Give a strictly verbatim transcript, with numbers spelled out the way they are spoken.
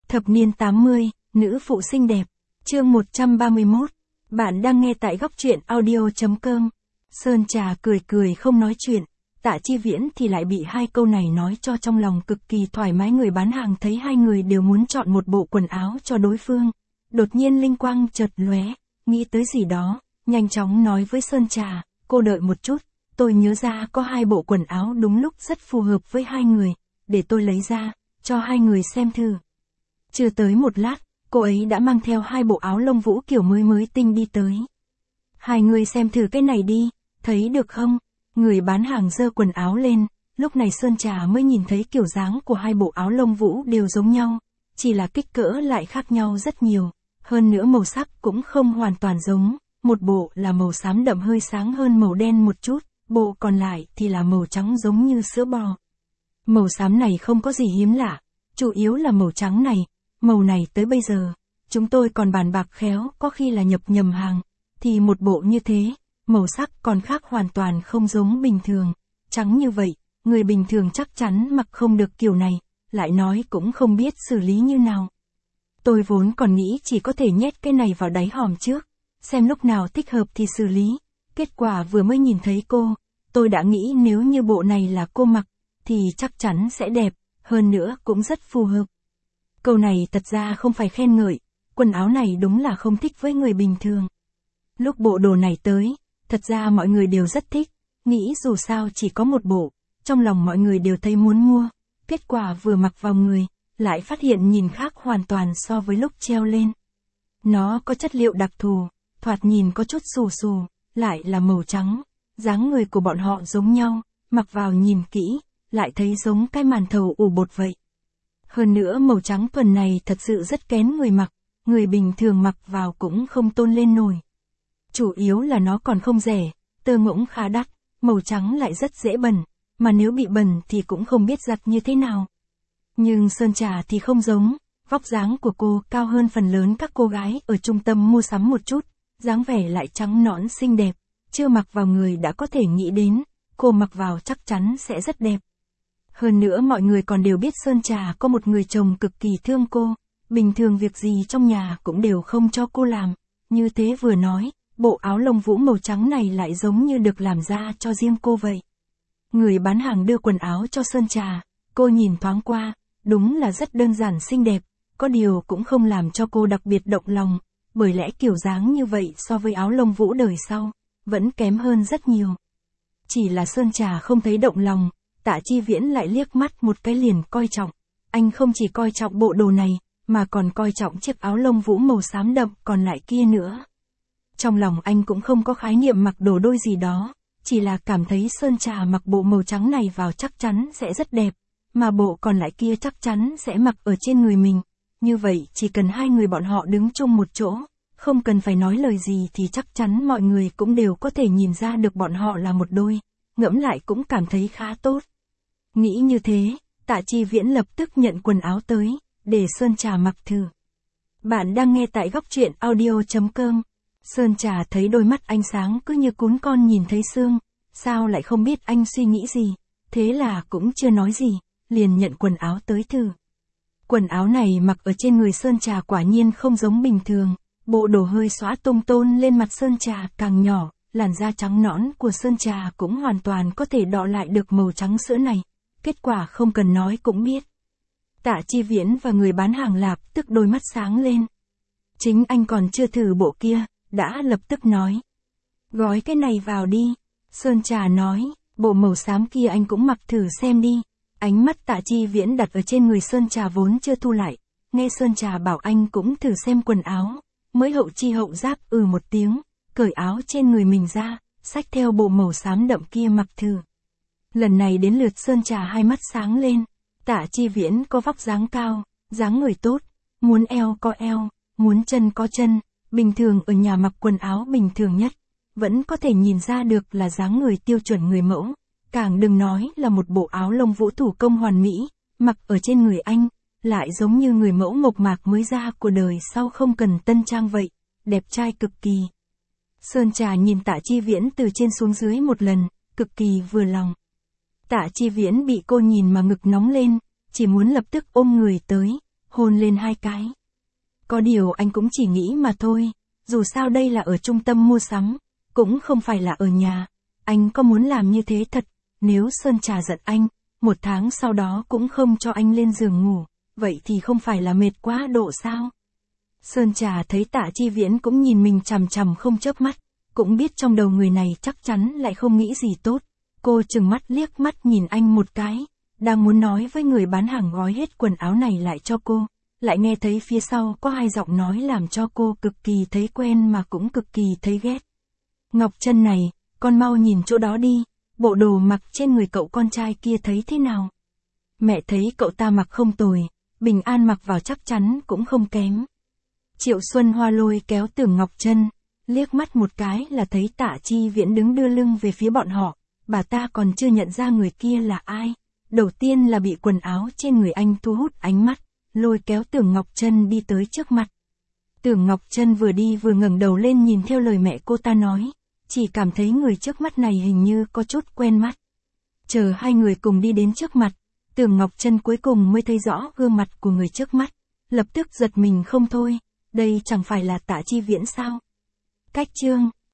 Thập niên tám mươi, nữ phụ xinh đẹp. Chương một trăm ba mươi mốt. Bạn đang nghe tại góc truyện audio.com. Sơn Trà cười cười không nói chuyện, Tạ Chi Viễn thì lại bị hai câu này nói cho trong lòng cực kỳ thoải mái. Người bán hàng thấy hai người đều muốn chọn một bộ quần áo cho đối phương. Đột nhiên linh quang chợt lóe, nghĩ tới gì đó, nhanh chóng nói với Sơn Trà, cô đợi một chút, tôi nhớ ra có hai bộ quần áo đúng lúc rất phù hợp với hai người, để tôi lấy ra, cho hai người xem thử. Chưa tới một lát, cô ấy đã mang theo hai bộ áo lông vũ kiểu mới mới tinh đi tới. Hai người xem thử cái này đi, thấy được không? Người bán hàng giơ quần áo lên, lúc này Sơn Trà mới nhìn thấy kiểu dáng của hai bộ áo lông vũ đều giống nhau, chỉ là kích cỡ lại khác nhau rất nhiều, hơn nữa màu sắc cũng không hoàn toàn giống, một bộ là màu xám đậm hơi sáng hơn màu đen một chút, bộ còn lại thì là màu trắng giống như sữa bò. Màu xám này không có gì hiếm lạ, chủ yếu là màu trắng này, màu này tới bây giờ, chúng tôi còn bàn bạc khéo có khi là nhập nhầm hàng, thì một bộ như thế, màu sắc còn khác hoàn toàn không giống bình thường, trắng như vậy, người bình thường chắc chắn mặc không được kiểu này, lại nói cũng không biết xử lý như nào. Tôi vốn còn nghĩ chỉ có thể nhét cái này vào đáy hòm trước, xem lúc nào thích hợp thì xử lý, kết quả vừa mới nhìn thấy cô, tôi đã nghĩ nếu như bộ này là cô mặc, thì chắc chắn sẽ đẹp, hơn nữa cũng rất phù hợp. Câu này thật ra không phải khen ngợi, quần áo này đúng là không thích với người bình thường. Lúc bộ đồ này tới, thật ra mọi người đều rất thích, nghĩ dù sao chỉ có một bộ, trong lòng mọi người đều thấy muốn mua, kết quả vừa mặc vào người, lại phát hiện nhìn khác hoàn toàn so với lúc treo lên. Nó có chất liệu đặc thù, thoạt nhìn có chút xù xù, lại là màu trắng, dáng người của bọn họ giống nhau, mặc vào nhìn kỹ, lại thấy giống cái màn thầu ủ bột vậy. Hơn nữa màu trắng thuần này thật sự rất kén người mặc, người bình thường mặc vào cũng không tôn lên nổi. Chủ yếu là nó còn không rẻ, tơ ngỗng khá đắt, màu trắng lại rất dễ bẩn, mà nếu bị bẩn thì cũng không biết giặt như thế nào. Nhưng Sơn Trà thì không giống, vóc dáng của cô cao hơn phần lớn các cô gái ở trung tâm mua sắm một chút, dáng vẻ lại trắng nõn xinh đẹp, chưa mặc vào người đã có thể nghĩ đến, cô mặc vào chắc chắn sẽ rất đẹp. Hơn nữa mọi người còn đều biết Sơn Trà có một người chồng cực kỳ thương cô, bình thường việc gì trong nhà cũng đều không cho cô làm, như thế vừa nói, bộ áo lông vũ màu trắng này lại giống như được làm ra cho riêng cô vậy. Người bán hàng đưa quần áo cho Sơn Trà, cô nhìn thoáng qua, đúng là rất đơn giản xinh đẹp, có điều cũng không làm cho cô đặc biệt động lòng, bởi lẽ kiểu dáng như vậy so với áo lông vũ đời sau, vẫn kém hơn rất nhiều. Chỉ là Sơn Trà không thấy động lòng, Tạ Chi Viễn lại liếc mắt một cái liền coi trọng, anh không chỉ coi trọng bộ đồ này, mà còn coi trọng chiếc áo lông vũ màu xám đậm còn lại kia nữa. Trong lòng anh cũng không có khái niệm mặc đồ đôi gì đó, chỉ là cảm thấy Sơn Trà mặc bộ màu trắng này vào chắc chắn sẽ rất đẹp, mà bộ còn lại kia chắc chắn sẽ mặc ở trên người mình. Như vậy chỉ cần hai người bọn họ đứng chung một chỗ, không cần phải nói lời gì thì chắc chắn mọi người cũng đều có thể nhìn ra được bọn họ là một đôi, ngẫm lại cũng cảm thấy khá tốt. Nghĩ như thế, Tạ Chi Viễn lập tức nhận quần áo tới, để Sơn Trà mặc thử. Bạn đang nghe tại góc truyện audio.com. Sơn Trà thấy đôi mắt anh sáng cứ như cún con nhìn thấy xương, sao lại không biết anh suy nghĩ gì, thế là cũng chưa nói gì, liền nhận quần áo tới thử. Quần áo này mặc ở trên người Sơn Trà quả nhiên không giống bình thường, bộ đồ hơi xõa tung tôn lên mặt Sơn Trà càng nhỏ, làn da trắng nõn của Sơn Trà cũng hoàn toàn có thể đọ lại được màu trắng sữa này, kết quả không cần nói cũng biết. Tạ Chi Viễn và người bán hàng lạp tức đôi mắt sáng lên. Chính anh còn chưa thử bộ kia, đã lập tức nói. Gói cái này vào đi, Sơn Trà nói, bộ màu xám kia anh cũng mặc thử xem đi. Ánh mắt Tạ Chi Viễn đặt ở trên người Sơn Trà vốn chưa thu lại, nghe Sơn Trà bảo anh cũng thử xem quần áo, mới hậu chi hậu giác ừ một tiếng, cởi áo trên người mình ra, xách theo bộ màu xám đậm kia mặc thử. Lần này đến lượt Sơn Trà hai mắt sáng lên, Tạ Chi Viễn có vóc dáng cao, dáng người tốt, muốn eo có eo, muốn chân có chân, bình thường ở nhà mặc quần áo bình thường nhất, vẫn có thể nhìn ra được là dáng người tiêu chuẩn người mẫu, càng đừng nói là một bộ áo lông vũ thủ công hoàn mỹ, mặc ở trên người anh, lại giống như người mẫu mộc mạc mới ra của đời sau không cần tân trang vậy, đẹp trai cực kỳ. Sơn Trà nhìn Tạ Chi Viễn từ trên xuống dưới một lần, cực kỳ vừa lòng. Tạ Chi Viễn bị cô nhìn mà ngực nóng lên, chỉ muốn lập tức ôm người tới, hôn lên hai cái. Có điều anh cũng chỉ nghĩ mà thôi, dù sao đây là ở trung tâm mua sắm, cũng không phải là ở nhà. Anh có muốn làm như thế thật, nếu Sơn Trà giận anh, một tháng sau đó cũng không cho anh lên giường ngủ, vậy thì không phải là mệt quá độ sao? Sơn Trà thấy Tạ Chi Viễn cũng nhìn mình chằm chằm không chớp mắt, cũng biết trong đầu người này chắc chắn lại không nghĩ gì tốt. Cô trừng mắt liếc mắt nhìn anh một cái, đang muốn nói với người bán hàng gói hết quần áo này lại cho cô, lại nghe thấy phía sau có hai giọng nói làm cho cô cực kỳ thấy quen mà cũng cực kỳ thấy ghét. Ngọc Trân này, con mau nhìn chỗ đó đi, bộ đồ mặc trên người cậu con trai kia thấy thế nào? Mẹ thấy cậu ta mặc không tồi, Bình An mặc vào chắc chắn cũng không kém. Triệu Xuân Hoa lôi kéo Tưởng Ngọc Trân, liếc mắt một cái là thấy Tạ Chi Viễn đứng đưa lưng về phía bọn họ, bà ta còn chưa nhận ra người kia là ai. Đầu tiên là bị quần áo trên người anh thu hút ánh mắt, lôi kéo Tưởng Ngọc Trân đi tới trước mặt. Tưởng Ngọc Trân vừa đi vừa ngẩng đầu lên nhìn theo lời mẹ cô ta nói, chỉ cảm thấy người trước mắt này hình như có chút quen mắt. Chờ hai người cùng đi đến trước mặt, Tưởng Ngọc Trân cuối cùng mới thấy rõ gương mặt của người trước mắt, lập tức giật mình không thôi, đây chẳng phải là Tạ Chi Viễn sao? Cách chương